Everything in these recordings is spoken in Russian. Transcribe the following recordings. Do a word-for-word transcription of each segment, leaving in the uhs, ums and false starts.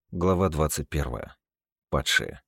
Глава двадцать первая. Падшие.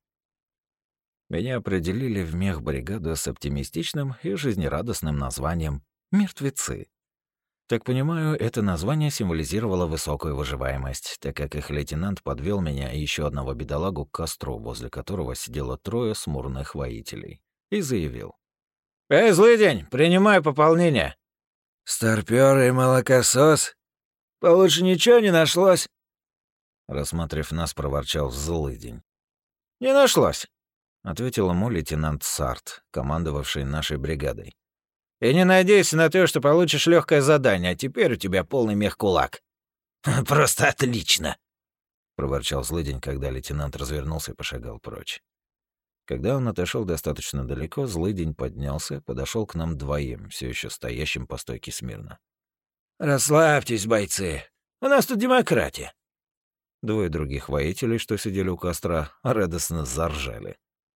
Меня определили в мехбригаду с оптимистичным и жизнерадостным названием «Мертвецы». Так понимаю, это название символизировало высокую выживаемость, так как их лейтенант подвел меня и еще одного бедолагу к костру, возле которого сидело трое смурных воителей, и заявил. «Эй, злый день, принимай пополнение!» «Старпёр и молокосос? Получше ничего не нашлось?» Рассматривав нас, проворчал злыдень. «Не нашлось», — ответил ему лейтенант Сарт, командовавший нашей бригадой. «И не надейся на то, что получишь легкое задание, а теперь у тебя полный мех-кулак». «Просто отлично!» — проворчал злыдень, когда лейтенант развернулся и пошагал прочь. Когда он отошел достаточно далеко, злыдень поднялся, подошел к нам двоим, все еще стоящим по стойке смирно. «Расслабьтесь, бойцы, у нас тут демократия». Двое других воителей, что сидели у костра, радостно заржали.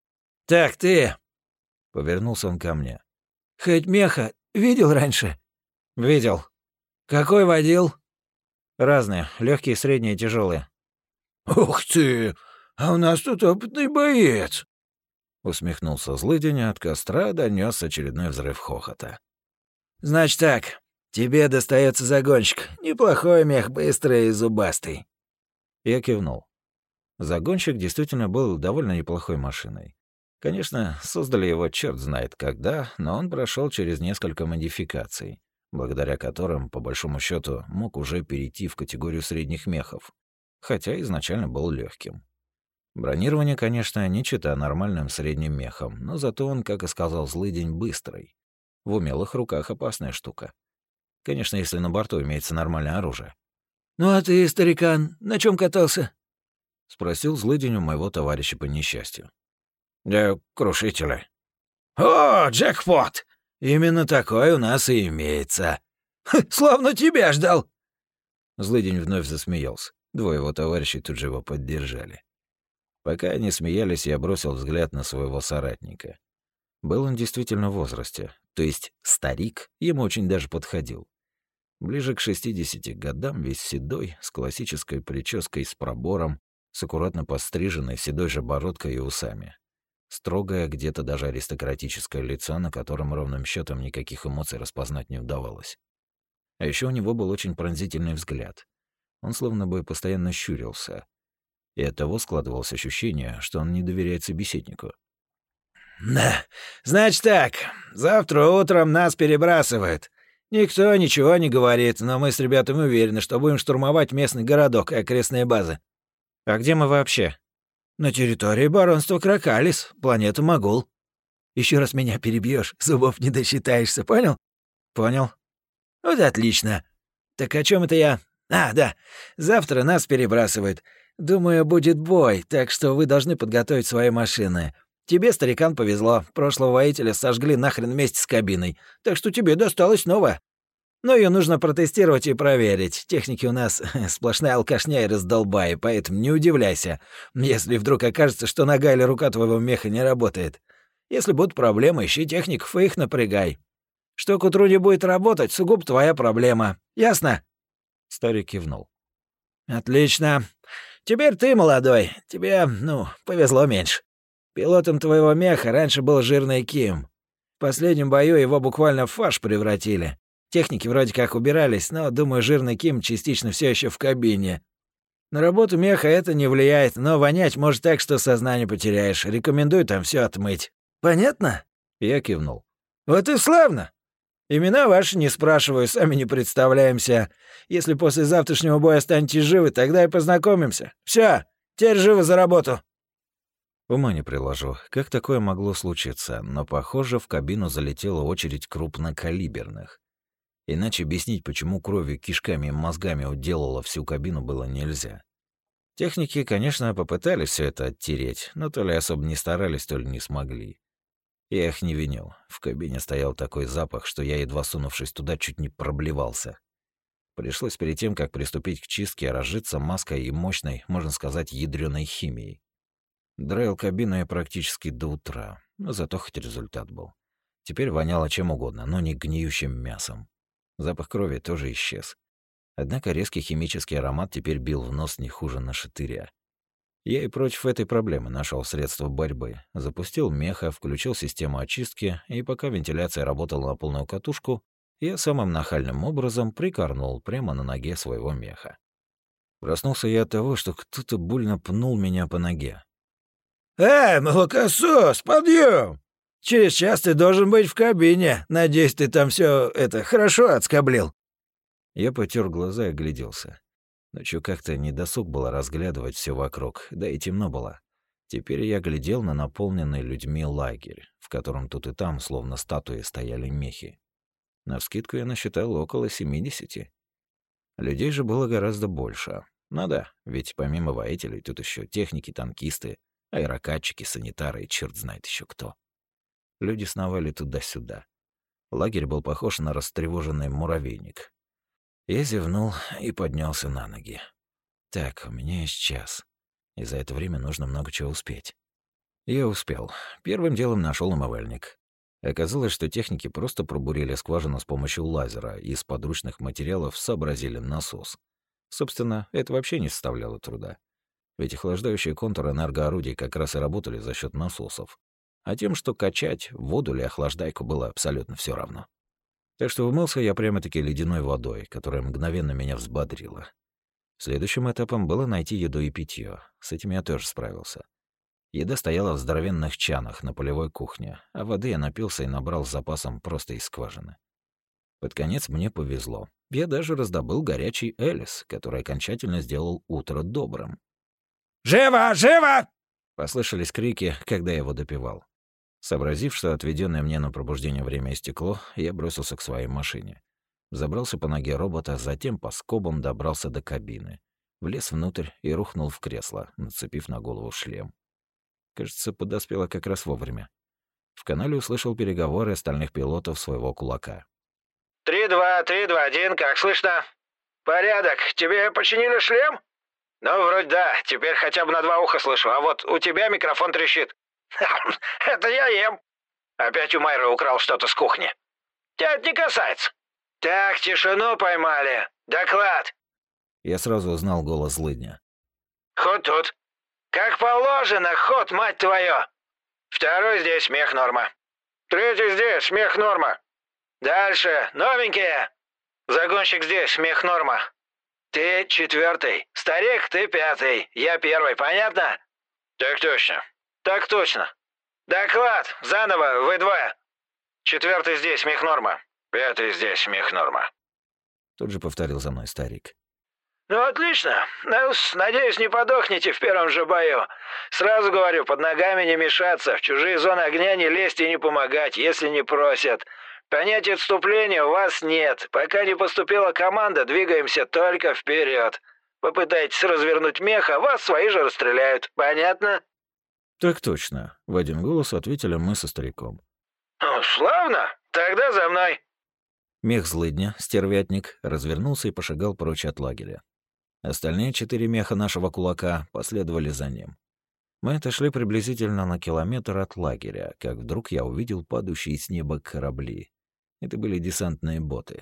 «Так ты...» — повернулся он ко мне. «Хоть меха видел раньше?» «Видел. Какой водил?» Разные, легкие, средние, тяжелые. «Ух ты! А у нас тут опытный боец!» Усмехнулся злыдень, а от костра донес очередной взрыв хохота. «Значит так, тебе достается загонщик. Неплохой мех, быстрый и зубастый». Я кивнул. Загонщик действительно был довольно неплохой машиной. Конечно, создали его черт знает когда, но он прошел через несколько модификаций, благодаря которым, по большому счету, мог уже перейти в категорию средних мехов, хотя изначально был легким. Бронирование, конечно, не чета нормальным средним мехом, но зато он, как и сказал злыдень, быстрый. В умелых руках опасная штука. Конечно, если на борту имеется нормальное оружие. «Ну а ты, старикан, на чем катался?» — спросил злыдень у моего товарища по несчастью. «Да крушители». «О, джекпот! Именно такой у нас и имеется. Ха, словно тебя ждал!» Злыдень вновь засмеялся. Двое его товарищей тут же его поддержали. Пока они смеялись, я бросил взгляд на своего соратника. Был он действительно в возрасте, то есть старик ему очень даже подходил. Ближе к шестидесяти годам, весь седой, с классической прической с пробором, с аккуратно постриженной седой же бородкой и усами. Строгое, где-то даже аристократическое лицо, на котором ровным счетом никаких эмоций распознать не удавалось. А еще у него был очень пронзительный взгляд. Он словно бы постоянно щурился. И оттого складывалось ощущение, что он не доверяет собеседнику. «Да, значит так, завтра утром нас перебрасывают. Никто ничего не говорит, но мы с ребятами уверены, что будем штурмовать местный городок и окрестные базы». «А где мы вообще?» «На территории баронства Кракалис, планета Магул. Еще раз меня перебьешь, зубов не досчитаешься, понял?» «Понял». «Вот отлично. Так о чем это я? А, да, завтра нас перебрасывают. Думаю, будет бой, так что вы должны подготовить свои машины. Тебе, старикан, повезло. Прошлого воителя сожгли нахрен вместе с кабиной, так что тебе досталось новое. Но ее нужно протестировать и проверить. Техники у нас сплошная алкашня и раздолбай, поэтому не удивляйся, если вдруг окажется, что нога или рука твоего меха не работает. Если будут проблемы, ищи техников и их напрягай. Что к утру не будет работать, сугубо твоя проблема. Ясно?» Старик кивнул. «Отлично. Теперь ты, молодой. Тебе, ну, повезло меньше. Пилотом твоего меха раньше был жирный Ким. В последнем бою его буквально в фарш превратили. Техники вроде как убирались, но, думаю, жирный Ким частично все еще в кабине. На работу меха это не влияет, но вонять может так, что сознание потеряешь. Рекомендую там все отмыть. Понятно?» Я кивнул. «Вот и славно. Имена ваши не спрашиваю, сами не представляемся. Если после завтрашнего боя останетесь живы, тогда и познакомимся. Все, теперь живо за работу». Ума не приложу, как такое могло случиться, но, похоже, в кабину залетела очередь крупнокалиберных. Иначе объяснить, почему кровью, кишками и мозгами уделала всю кабину, было нельзя. Техники, конечно, попытались все это оттереть, но то ли особо не старались, то ли не смогли. Я их не винил. В кабине стоял такой запах, что я, едва сунувшись туда, чуть не проблевался. Пришлось перед тем, как приступить к чистке, разжиться маской и мощной, можно сказать, ядрёной химией. Драил кабину я практически до утра, но зато хоть результат был. Теперь воняло чем угодно, но не гниющим мясом. Запах крови тоже исчез. Однако резкий химический аромат теперь бил в нос не хуже нашатыря. Я и против этой проблемы нашел средства борьбы. Запустил меха, включил систему очистки, и пока вентиляция работала на полную катушку, я самым нахальным образом прикорнул прямо на ноге своего меха. Проснулся я от того, что кто-то больно пнул меня по ноге. «Эй, молокосос, подъем! Через час ты должен быть в кабине. Надеюсь, ты там все это хорошо отскоблил». Я потер глаза и огляделся. Ночью как-то недосуг было разглядывать все вокруг, да и темно было. Теперь я глядел на наполненный людьми лагерь, в котором тут и там, словно статуи, стояли мехи. Навскидку я насчитал около семидесяти. Людей же было гораздо больше. Ну да, ведь помимо воителей тут еще техники, танкисты, аэрокатчики, санитары и черт знает еще кто. Люди сновали туда-сюда. Лагерь был похож на растревоженный муравейник. Я зевнул и поднялся на ноги. Так, у меня есть час, и за это время нужно много чего успеть. Я успел. Первым делом нашел умывальник. Оказалось, что техники просто пробурили скважину с помощью лазера и из подручных материалов сообразили насос. Собственно, это вообще не составляло труда. Ведь охлаждающие контуры энергоорудий как раз и работали за счет насосов. А тем, что качать, воду или охлаждайку, было абсолютно все равно. Так что умылся я прямо-таки ледяной водой, которая мгновенно меня взбодрила. Следующим этапом было найти еду и питье. С этим я тоже справился. Еда стояла в здоровенных чанах на полевой кухне, а воды я напился и набрал с запасом просто из скважины. Под конец мне повезло. Я даже раздобыл горячий элис, который окончательно сделал утро добрым. «Живо! Живо!» — послышались крики, когда я его допивал. Сообразив, что отведенное мне на пробуждение время истекло, я бросился к своей машине. Забрался по ноге робота, затем по скобам добрался до кабины. Влез внутрь и рухнул в кресло, нацепив на голову шлем. Кажется, подоспело как раз вовремя. В канале услышал переговоры остальных пилотов своего кулака. «Три, два, три, два, один, как слышно? Порядок. Тебе починили шлем? Ну, вроде да. Теперь хотя бы на два уха слышу, а вот у тебя микрофон трещит». «Это я ем. Опять у Майры украл что-то с кухни. Тебя это не касается. Так, тишину поймали. Доклад». Я сразу узнал голос злыдня. «Ход тут. Как положено, ход, мать твою. Второй здесь, смех норма. Третий здесь, смех норма. Дальше, новенькие. Загонщик здесь, смех норма. Ты четвертый. Старик, ты пятый. Я первый, понятно?» «Так точно. Так точно. Доклад. Заново, вы двое. Четвертый здесь, смех норма. Пятый здесь, смех норма». Тут же повторил за мной старик. «Ну, отлично. Ну, надеюсь, не подохнете в первом же бою. Сразу говорю, под ногами не мешаться, в чужие зоны огня не лезть и не помогать, если не просят. Понятия отступления у вас нет. Пока не поступила команда, двигаемся только вперед. Попытайтесь развернуть мех, а вас свои же расстреляют. Понятно?» «Так точно», — в один голос ответили мы со стариком. «Ну, славно. Тогда за мной». Мех злыдня, стервятник, развернулся и пошагал прочь от лагеря. Остальные четыре меха нашего кулака последовали за ним. Мы отошли приблизительно на километр от лагеря, как вдруг я увидел падающие с неба корабли. Это были десантные боты.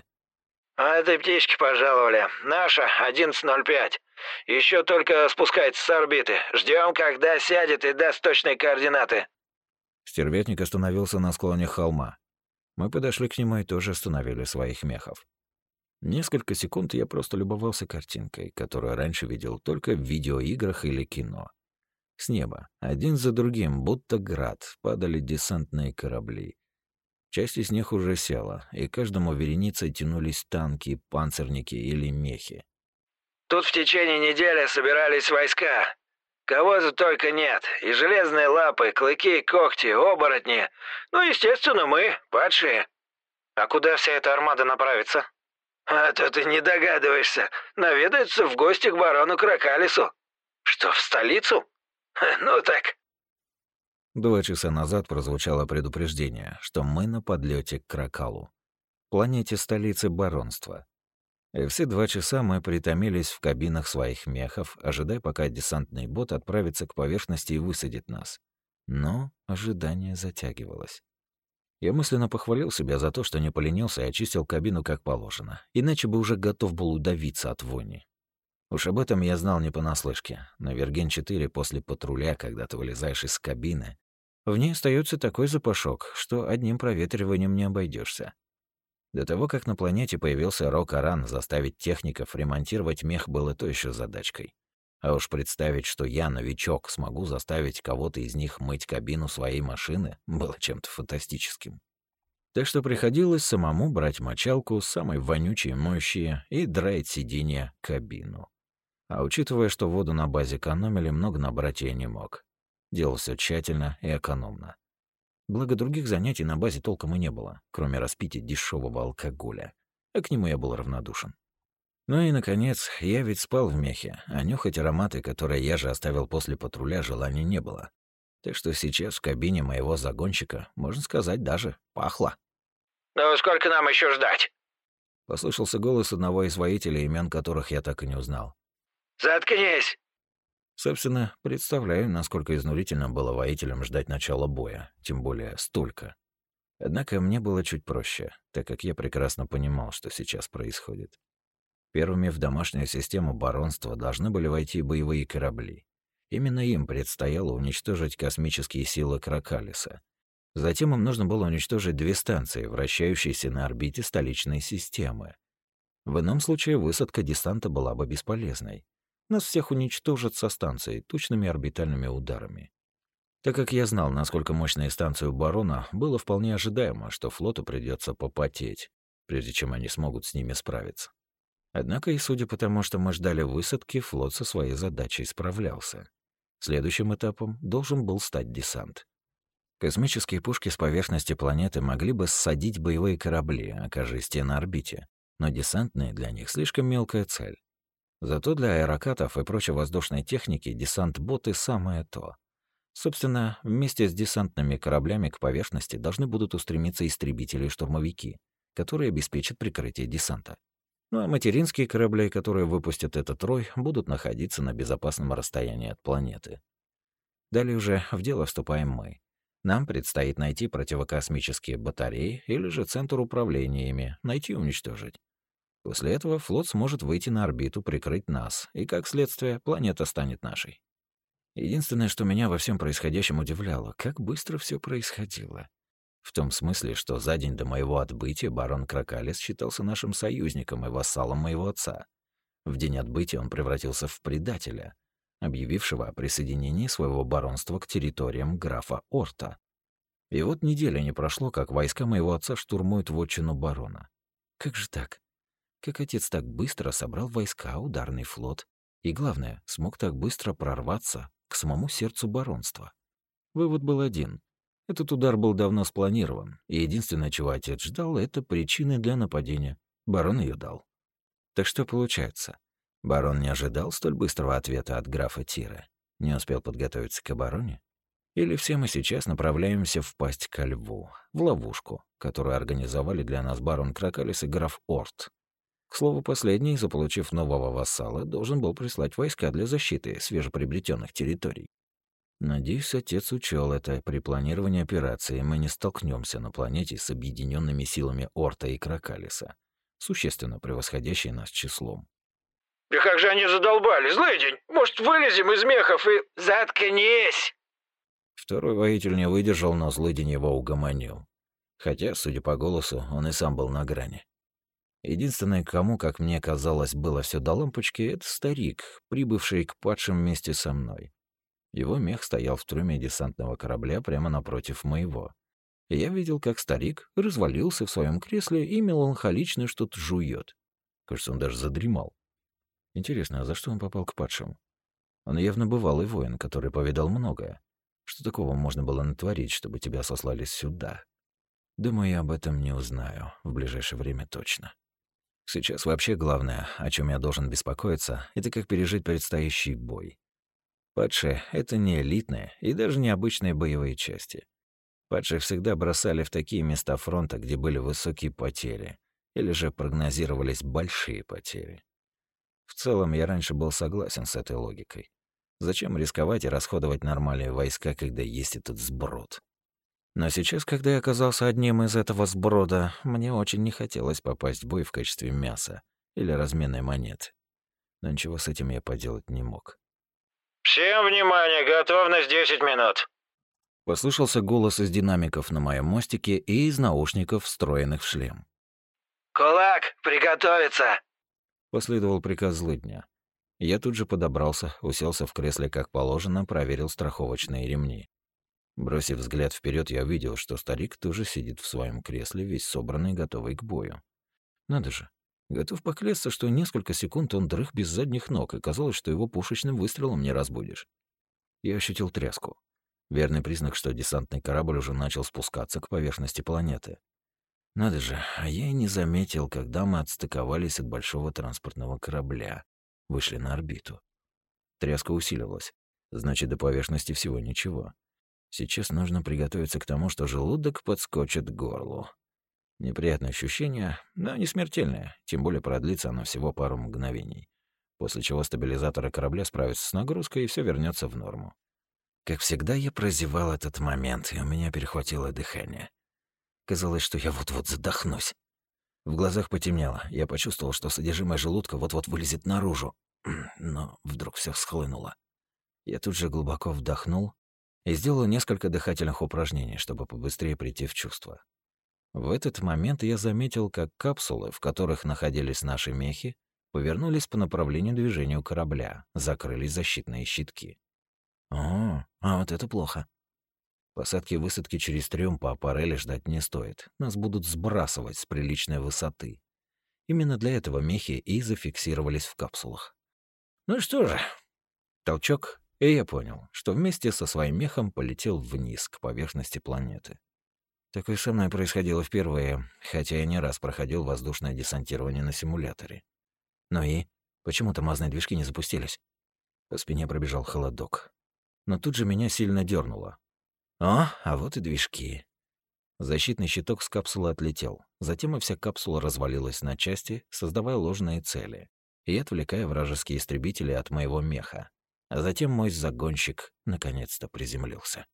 «А этой птичке пожаловали. Наша, одиннадцать ноль пять. Еще только спускается с орбиты. Ждем, когда сядет и даст точные координаты». Стервятник остановился на склоне холма. Мы подошли к нему и тоже остановили своих мехов. Несколько секунд я просто любовался картинкой, которую раньше видел только в видеоиграх или кино. С неба, один за другим, будто град, падали десантные корабли. Часть из них уже села, и каждому вереницей тянулись танки, панцирники или мехи. «Тут в течение недели собирались войска. Кого-то только нет. И железные лапы, клыки, когти, оборотни. Ну, естественно, мы, падшие». «А куда вся эта армада направится?» «А то ты не догадываешься. Наведаются в гости к барону Кракалису». «Что, в столицу?» «Ну так». Два часа назад прозвучало предупреждение, что мы на подлете к Кракалу, планете столицы баронства. И все два часа мы притомились в кабинах своих мехов, ожидая, пока десантный бот отправится к поверхности и высадит нас. Но ожидание затягивалось. Я мысленно похвалил себя за то, что не поленился и очистил кабину как положено, иначе бы уже готов был удавиться от вони. Уж об этом я знал не понаслышке. На Верген-четыре после патруля, когда ты вылезаешь из кабины, в ней остается такой запашок, что одним проветриванием не обойдешься. До того, как на планете появился Рок-Аран, заставить техников ремонтировать мех было то еще задачкой. А уж представить, что я, новичок, смогу заставить кого-то из них мыть кабину своей машины, было чем-то фантастическим. Так что приходилось самому брать мочалку, самой вонючей моющие, и драить сиденье, кабину. А учитывая, что воду на базе экономили, много набрать я не мог. Делал все тщательно и экономно. Благо других занятий на базе толком и не было, кроме распития дешевого алкоголя, а к нему я был равнодушен. Ну и, наконец, я ведь спал в мехе, а нюхать ароматы, которые я же оставил после патруля, желания не было. Так что сейчас в кабине моего загонщика, можно сказать, даже пахло. «Ну сколько нам еще ждать?» Послышался голос одного из воителей, имен которых я так и не узнал. «Заткнись!» Собственно, представляю, насколько изнурительно было воителям ждать начала боя, тем более столько. Однако мне было чуть проще, так как я прекрасно понимал, что сейчас происходит. Первыми в домашнюю систему баронства должны были войти боевые корабли. Именно им предстояло уничтожить космические силы Кракалиса. Затем им нужно было уничтожить две станции, вращающиеся на орбите столичной системы. В ином случае высадка десанта была бы бесполезной. Нас всех уничтожат со станции точными орбитальными ударами. Так как я знал, насколько мощная станция у барона, было вполне ожидаемо, что флоту придется попотеть, прежде чем они смогут с ними справиться. Однако и судя по тому, что мы ждали высадки, флот со своей задачей справлялся. Следующим этапом должен был стать десант. Космические пушки с поверхности планеты могли бы ссадить боевые корабли, окажись те на орбите, но десантные для них слишком мелкая цель. Зато для аэрокатов и прочей воздушной техники десант-боты самое то. Собственно, вместе с десантными кораблями к поверхности должны будут устремиться истребители и штурмовики, которые обеспечат прикрытие десанта. Ну а материнские корабли, которые выпустят этот рой, будут находиться на безопасном расстоянии от планеты. Далее уже в дело вступаем мы. Нам предстоит найти противокосмические батареи или же центр управления ими, найти и уничтожить. После этого флот сможет выйти на орбиту, прикрыть нас, и, как следствие, планета станет нашей. Единственное, что меня во всем происходящем удивляло, как быстро все происходило. В том смысле, что за день до моего отбытия барон Кракалис считался нашим союзником и вассалом моего отца. В день отбытия он превратился в предателя, объявившего о присоединении своего баронства к территориям графа Орта. И вот неделя не прошло, как войска моего отца штурмуют вотчину барона. Как же так? Как отец так быстро собрал войска, ударный флот, и, главное, смог так быстро прорваться к самому сердцу баронства? Вывод был один. Этот удар был давно спланирован, и единственное, чего отец ждал, это причины для нападения. Барон ее дал. Так что получается? Барон не ожидал столь быстрого ответа от графа Тира? Не успел подготовиться к обороне? Или все мы сейчас направляемся впасть ко льву, в ловушку, которую организовали для нас барон Кракалис и граф Орт? К слову, последний, заполучив нового вассала, должен был прислать войска для защиты свежеприобретенных территорий. Надеюсь, отец учел это при планировании операции, и мы не столкнемся на планете с объединенными силами Орта и Кракалиса, существенно превосходящие нас числом. «Да как же они задолбали, злый день! Может, вылезем из мехов и...» «Заткнись!» Второй воитель не выдержал, но злый день его угомонил. Хотя, судя по голосу, он и сам был на грани. Единственное, кому, как мне казалось, было все до лампочки, это старик, прибывший к падшим вместе со мной. Его мех стоял в трюме десантного корабля прямо напротив моего. И я видел, как старик развалился в своем кресле и меланхолично что-то жует. Кажется, он даже задремал. Интересно, а за что он попал к падшим? Он явно бывалый воин, который повидал многое. Что такого можно было натворить, чтобы тебя сослали сюда? Думаю, я об этом не узнаю в ближайшее время точно. Сейчас вообще главное, о чем я должен беспокоиться, это как пережить предстоящий бой. Падшие — это не элитные и даже не обычные боевые части. Падших всегда бросали в такие места фронта, где были высокие потери, или же прогнозировались большие потери. В целом, я раньше был согласен с этой логикой. Зачем рисковать и расходовать нормальные войска, когда есть этот сброд? Но сейчас, когда я оказался одним из этого сброда, мне очень не хотелось попасть в бой в качестве мяса или разменной монеты. но ничего с этим я поделать не мог. «Всем внимание, готовность десять минут!» Послышался голос из динамиков на моем мостике и из наушников, встроенных в шлем. «Кулак, приготовиться!» Последовал приказ злыдня. Я тут же подобрался, уселся в кресле как положено, проверил страховочные ремни. Бросив взгляд вперед, я увидел, что старик тоже сидит в своем кресле, весь собранный, готовый к бою. Надо же, готов поклясться, что несколько секунд он дрых без задних ног, и казалось, что его пушечным выстрелом не разбудишь. Я ощутил тряску. Верный признак, что десантный корабль уже начал спускаться к поверхности планеты. Надо же, а я и не заметил, когда мы отстыковались от большого транспортного корабля, вышли на орбиту. Тряска усиливалась, значит, до поверхности всего ничего. Сейчас нужно приготовиться к тому, что желудок подскочит к горлу. Неприятное ощущение, но не смертельное, тем более продлится оно всего пару мгновений, после чего стабилизаторы корабля справятся с нагрузкой и все вернется в норму. Как всегда, я прозевал этот момент, и у меня перехватило дыхание. Казалось, что я вот-вот задохнусь. В глазах потемнело, я почувствовал, что содержимое желудка вот-вот вылезет наружу, но вдруг все схлынуло. Я тут же глубоко вдохнул и сделал несколько дыхательных упражнений, чтобы побыстрее прийти в чувство. В этот момент я заметил, как капсулы, в которых находились наши мехи, повернулись по направлению движению корабля, закрылись защитные щитки. О, а вот это плохо. Посадки и высадки через трюм по аппарели ждать не стоит. Нас будут сбрасывать с приличной высоты. Именно для этого мехи и зафиксировались в капсулах. Ну что же, толчок, и я понял, что вместе со своим мехом полетел вниз к поверхности планеты. Такое со мной происходило впервые, хотя я не раз проходил воздушное десантирование на симуляторе. Ну и почему тормозные движки не запустились? По спине пробежал холодок. Но тут же меня сильно дернуло. О, а вот и движки. Защитный щиток с капсулы отлетел. Затем и вся капсула развалилась на части, создавая ложные цели и отвлекая вражеские истребители от моего меха. А затем мой загонщик наконец-то приземлился.